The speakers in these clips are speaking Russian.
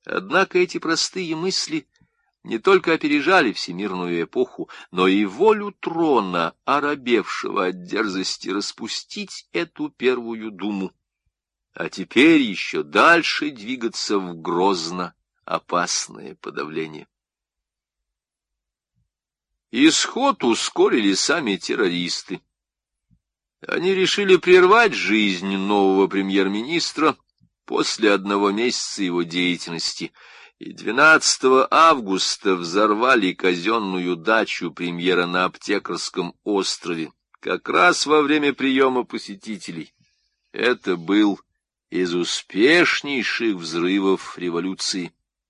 Однако эти простые мысли не только опережали всемирную эпоху, но и волю трона, оробевшего от дерзости распустить эту первую думу, а теперь еще дальше двигаться в грозно опасное подавление. Исход ускорили сами террористы. Они решили прервать жизнь нового премьер-министра после 1 месяца его деятельности, и 12 августа взорвали казенную дачу премьера на Аптекарском острове, как раз во время приема посетителей. Это был из успешнейших взрывов революции.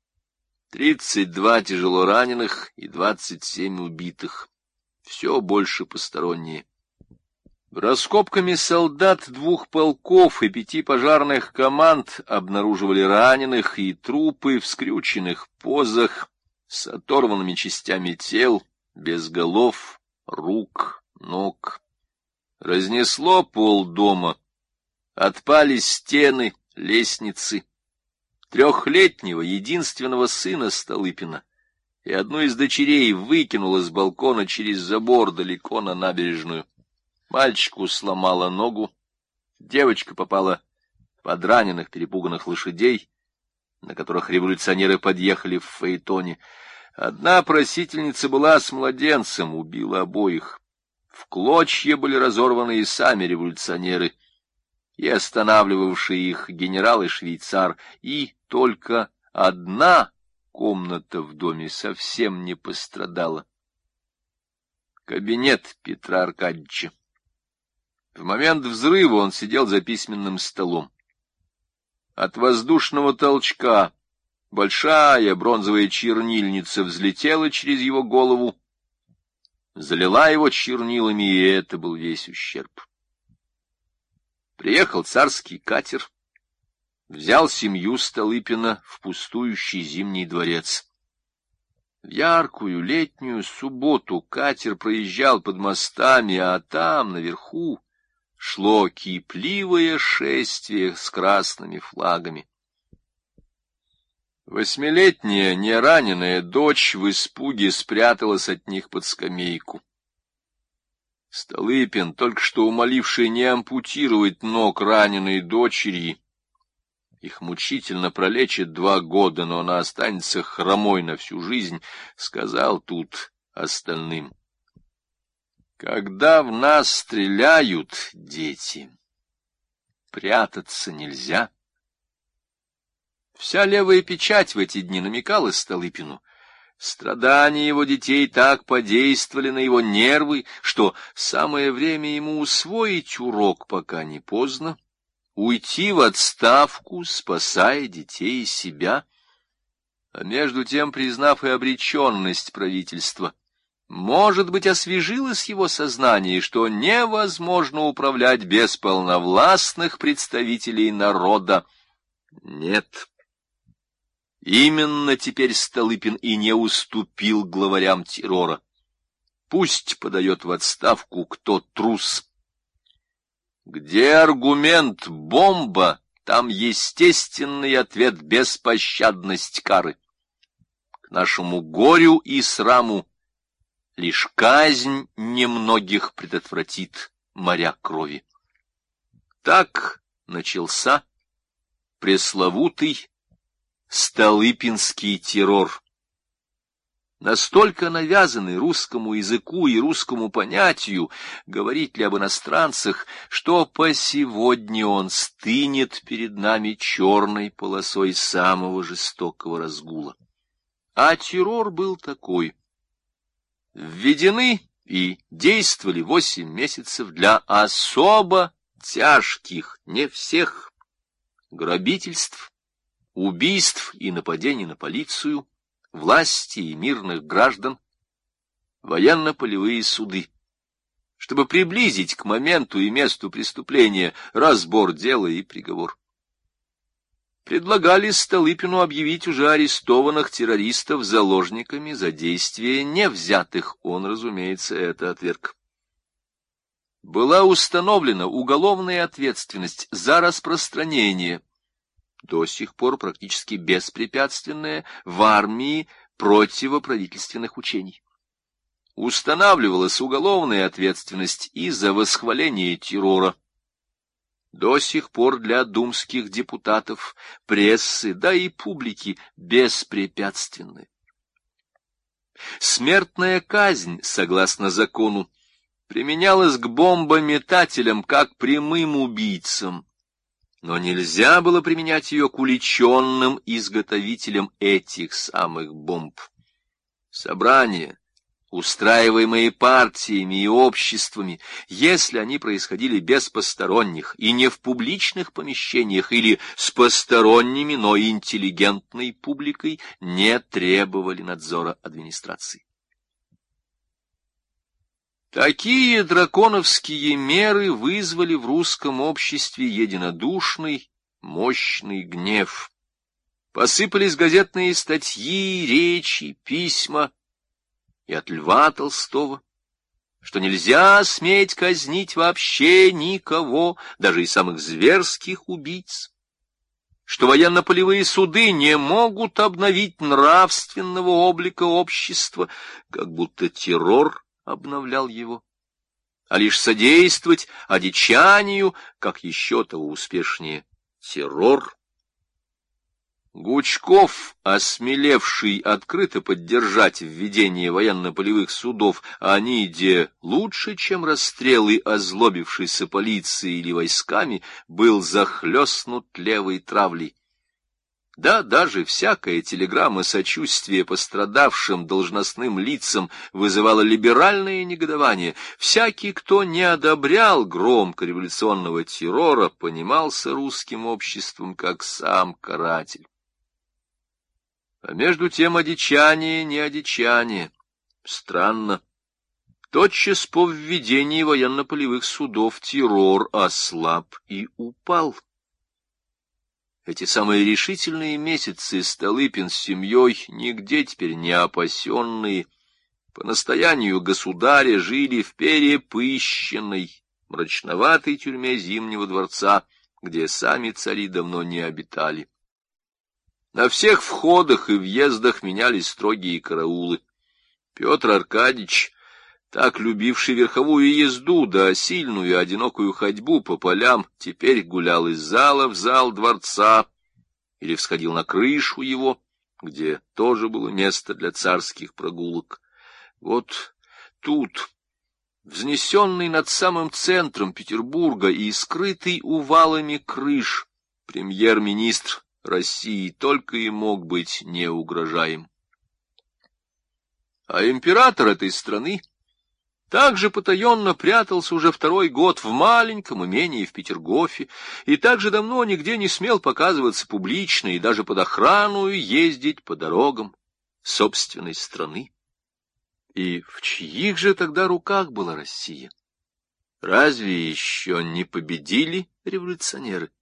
32 тяжело раненых и 27 убитых. Все больше посторонние. Раскопками солдат 2 полков и 5 пожарных команд обнаруживали раненых и трупы в скрюченных позах, с оторванными частями тел, без голов, рук, ног. Разнесло пол дома, отпали стены, лестницы. 3-летнего единственного сына Столыпина и одну из дочерей выкинуло с балкона через забор далеко на набережную. Мальчику сломала ногу, девочка попала под раненых перепуганных лошадей, на которых революционеры подъехали в фаэтоне. Одна просительница была с младенцем, убила обоих. В клочья были разорваны и сами революционеры, и останавливавший их генерал и швейцар, и только одна комната в доме совсем не пострадала. Кабинет Петра Аркадьевича. В момент взрыва он сидел за письменным столом. От воздушного толчка большая бронзовая чернильница взлетела через его голову, залила его чернилами, и это был весь ущерб. Приехал царский катер, взял семью Столыпина в пустующий Зимний дворец. В яркую летнюю субботу катер проезжал под мостами, а там, наверху, шло кипливое шествие с красными флагами. 8-летняя нераненая дочь в испуге спряталась от них под скамейку. Столыпин, только что умоливший не ампутировать ног раненой дочери, их мучительно пролечит 2 года, но она останется хромой на всю жизнь, сказал тут остальным: когда в нас стреляют, дети, прятаться нельзя. Вся левая печать в эти дни намекала Столыпину. Страдания его детей так подействовали на его нервы, что самое время ему усвоить урок, пока не поздно, уйти в отставку, спасая детей и себя. А между тем, признав и обреченность правительства, может быть, освежилось его сознание, что невозможно управлять без полновластных представителей народа. Нет. Именно теперь Столыпин и не уступил главарям террора. Пусть подает в отставку кто трус. Где аргумент бомба, там естественный ответ беспощадность кары. К нашему горю и сраму лишь казнь немногих предотвратит моря крови. Так начался пресловутый Столыпинский террор, настолько навязанный русскому языку и русскому понятию, говорить ли об иностранцах, что по сегодня он стынет перед нами черной полосой самого жестокого разгула. А террор был такой. Введены и действовали 8 месяцев для особо тяжких, не всех, грабительств, убийств и нападений на полицию, власти и мирных граждан, военно-полевые суды, чтобы приблизить к моменту и месту преступления разбор дела и приговор. Предлагали Столыпину объявить уже арестованных террористов заложниками за действия не взятых, он, разумеется, это отверг. Была установлена уголовная ответственность за распространение до сих пор практически беспрепятственное в армии противоправительственных учений. Устанавливалась уголовная ответственность и за восхваление террора. До сих пор для думских депутатов, прессы, да и публики беспрепятственны. Смертная казнь, согласно закону, применялась к бомбометателям как прямым убийцам, но нельзя было применять ее к уличенным изготовителям этих самых бомб. Собрания, устраиваемые партиями и обществами, если они происходили без посторонних и не в публичных помещениях или с посторонними, но интеллигентной публикой, не требовали надзора администрации. Такие драконовские меры вызвали в русском обществе единодушный, мощный гнев. Посыпались газетные статьи, речи, письма, и от Льва Толстого, что нельзя сметь казнить вообще никого, даже и самых зверских убийц, что военно-полевые суды не могут обновить нравственного облика общества, как будто террор обновлял его, а лишь содействовать одичанию, как еще того успешнее, террор. Гучков, осмелевший открыто поддержать введение военно-полевых судов, они где лучше, чем расстрелы озлобившейся полиции или войсками, был захлестнут левой травлей. Да, даже всякая телеграмма сочувствия пострадавшим должностным лицам вызывала либеральное негодование. Всякий, кто не одобрял громко революционного террора, понимался русским обществом как сам каратель. А между тем одичание не одичание. Странно. Тотчас по введении военно-полевых судов террор ослаб и упал. Эти самые решительные месяцы Столыпин с семьей, нигде теперь не опасенные, по настоянию государя жили в перепыщенной, мрачноватой тюрьме Зимнего дворца, где сами цари давно не обитали. На всех входах и въездах менялись строгие караулы. Петр Аркадьевич, так любивший верховую езду да сильную одинокую ходьбу по полям, теперь гулял из зала в зал дворца или всходил на крышу его, где тоже было место для царских прогулок. Вот тут, взнесенный над самым центром Петербурга и скрытый увалами крыш, премьер-министр России только и мог быть неугрожаем. А император этой страны также потаенно прятался уже второй год в маленьком имении в Петергофе и также давно нигде не смел показываться публично и даже под охрану ездить по дорогам собственной страны. И в чьих же тогда руках была Россия? Разве еще не победили революционеры?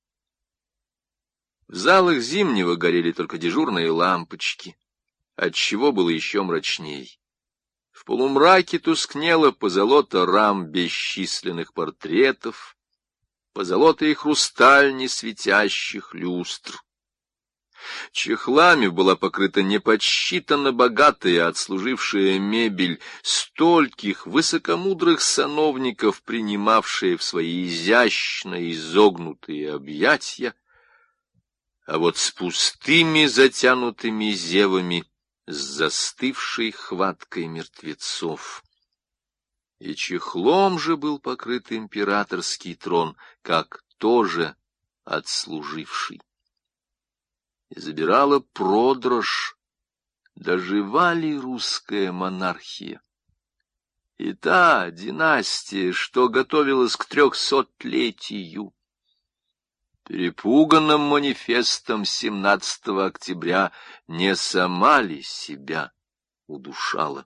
В залах Зимнего горели только дежурные лампочки, отчего было еще мрачней. В полумраке тускнело позолота рам бесчисленных портретов, позолота и хрусталь несветящих люстр. Чехлами была покрыта неподсчитанно богатая отслужившая мебель, стольких высокомудрых сановников, принимавшая в свои изящно изогнутые объятия, а вот с пустыми затянутыми зевами, с застывшей хваткой мертвецов. И чехлом же был покрыт императорский трон, как тоже отслуживший. И забирала продрожь, дожива ли русская монархия. И та династия, что готовилась к 300-летию, перепуганным манифестом 17 октября не сама ли себя удушала?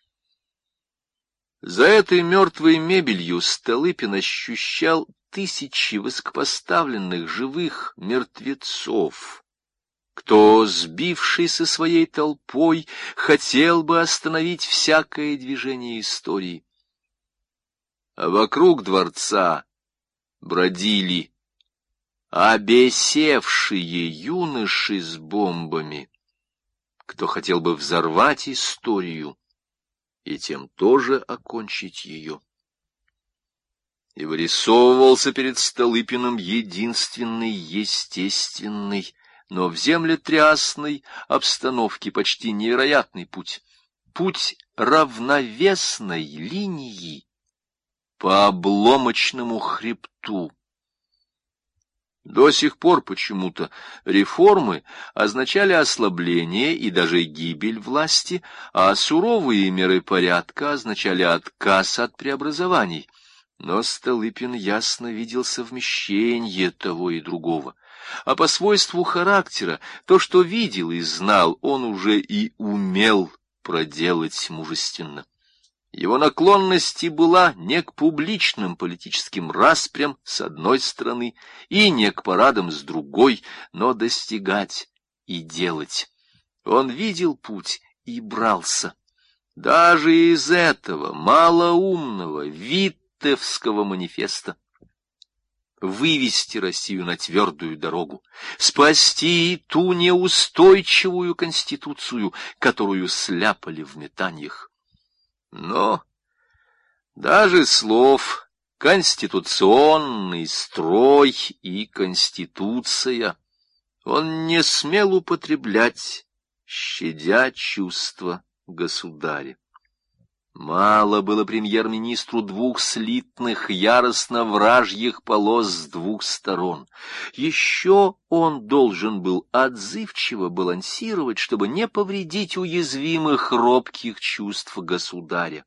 За этой мертвой мебелью Столыпин ощущал тысячи высокопоставленных живых мертвецов, кто, сбившись со своей толпой, хотел бы остановить всякое движение истории. А вокруг дворца бродили обесевшие юноши с бомбами, кто хотел бы взорвать историю и тем тоже окончить ее. И вырисовывался перед Столыпиным единственный естественный, но в землетрясной обстановке почти невероятный путь. Путь равновесной линии по обломочному хребту. До сих пор почему-то реформы означали ослабление и даже гибель власти, а суровые меры порядка означали отказ от преобразований. Но Столыпин ясно видел совмещение того и другого. А по свойству характера то, что видел и знал, он уже и умел проделать мужественно. Его наклонность была не к публичным политическим распрям с одной стороны и не к парадам с другой, но достигать и делать. Он видел путь и брался. Даже из этого малоумного Виттевского манифеста вывести Россию на твердую дорогу, спасти ту неустойчивую конституцию, которую сляпали в метаньях. Но даже слов «конституционный строй» и «конституция» он не смел употреблять, щадя чувства государя. Мало было премьер-министру двух слитных, яростно вражьих полос с двух сторон. Еще он должен был отзывчиво балансировать, чтобы не повредить уязвимых, робких чувств государя.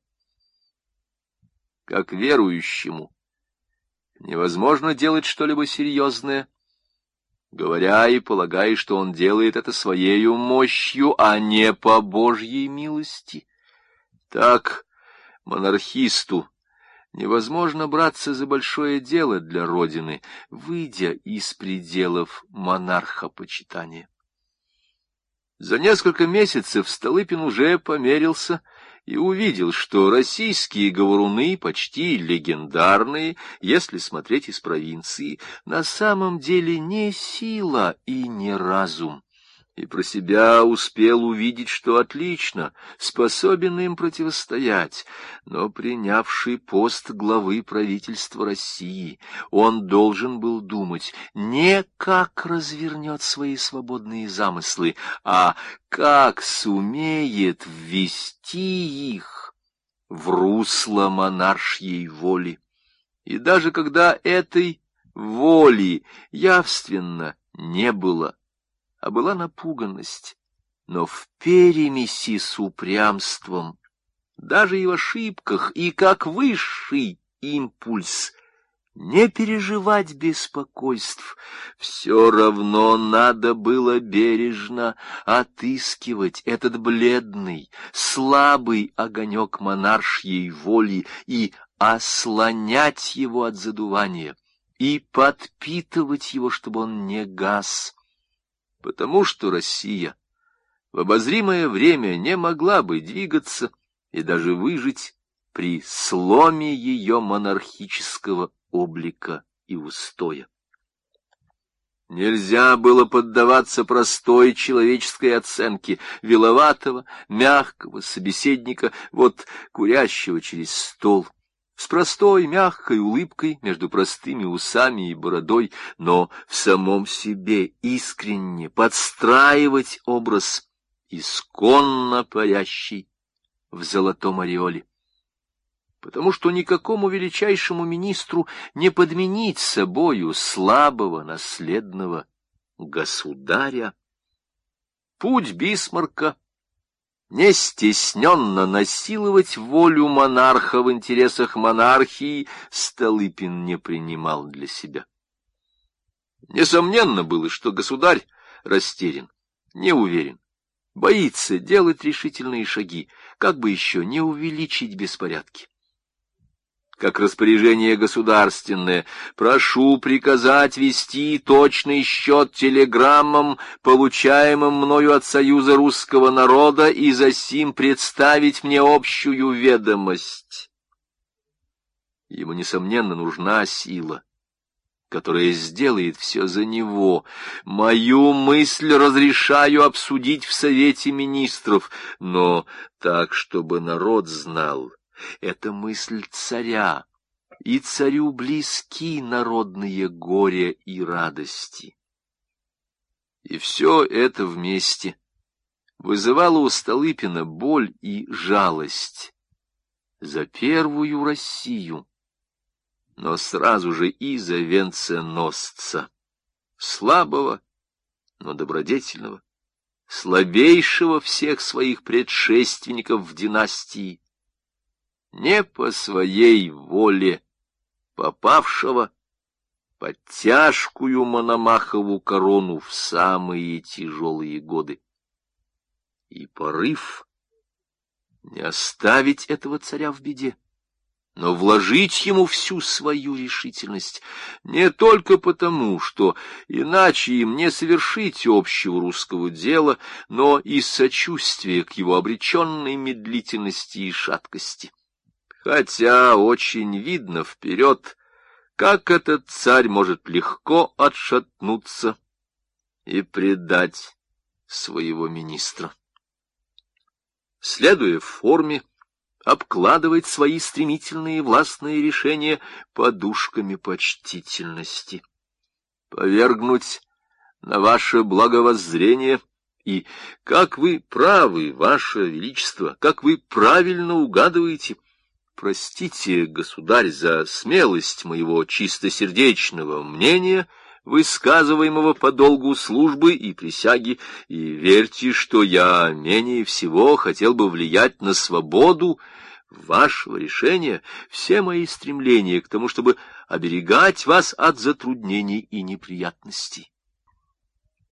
Как верующему невозможно делать что-либо серьезное, говоря и полагая, что он делает это своею мощью, а не по Божьей милости. Так монархисту невозможно браться за большое дело для Родины, выйдя из пределов монархопочитания. За несколько месяцев Столыпин уже померился и увидел, что российские говоруны, почти легендарные, если смотреть из провинции, на самом деле не сила и не разум. И про себя успел увидеть, что отлично способен им противостоять, но принявший пост главы правительства России, он должен был думать не как развернет свои свободные замыслы, а как сумеет ввести их в русло монаршьей воли. И даже когда этой воли явственно не было, а была напуганность, но в перемеси с упрямством, даже и в ошибках, и как высший импульс, не переживать беспокойств, все равно надо было бережно отыскивать этот бледный, слабый огонек монаршьей воли и ослонять его от задувания, и подпитывать его, чтобы он не гас. Потому что Россия в обозримое время не могла бы двигаться и даже выжить при сломе ее монархического облика и устоя. Нельзя было поддаваться простой человеческой оценке виловатого, мягкого собеседника, вот курящего через стол, с простой, мягкой улыбкой между простыми усами и бородой, но в самом себе искренне подстраивать образ, исконно парящий в золотом ореоле. Потому что никакому величайшему министру не подменить собою слабого наследного государя. Путь Бисмарка не стесненно насиловать волю монарха в интересах монархии Столыпин не принимал для себя. Несомненно было, что государь растерян, не уверен, боится делать решительные шаги, как бы еще не увеличить беспорядки. Как распоряжение государственное, прошу приказать вести точный счет телеграммам, получаемым мною от Союза русского народа, и засим представить мне общую ведомость. Ему, несомненно, нужна сила, которая сделает все за него. Мою мысль разрешаю обсудить в Совете Министров, но так, чтобы народ знал. Это мысль царя, и царю близки народные горя и радости. И все это вместе вызывало у Столыпина боль и жалость за первую Россию, но сразу же и за венценосца, слабого, но добродетельного, слабейшего всех своих предшественников в династии, не по своей воле попавшего под тяжкую Мономахову корону в самые тяжелые годы. И порыв не оставить этого царя в беде, но вложить ему всю свою решительность, не только потому, что иначе им не совершить общего русского дела, но и сочувствие к его обреченной медлительности и шаткости. Хотя очень видно вперед, как этот царь может легко отшатнуться и предать своего министра. Следуя форме, обкладывать свои стремительные властные решения подушками почтительности. Повергнуть на ваше благовоззрение, и, как вы правы, ваше величество, как вы правильно угадываете, простите, государь, за смелость моего чистосердечного мнения, высказываемого по долгу службы и присяги, и верьте, что я менее всего хотел бы влиять на свободу вашего решения, все мои стремления к тому, чтобы оберегать вас от затруднений и неприятностей.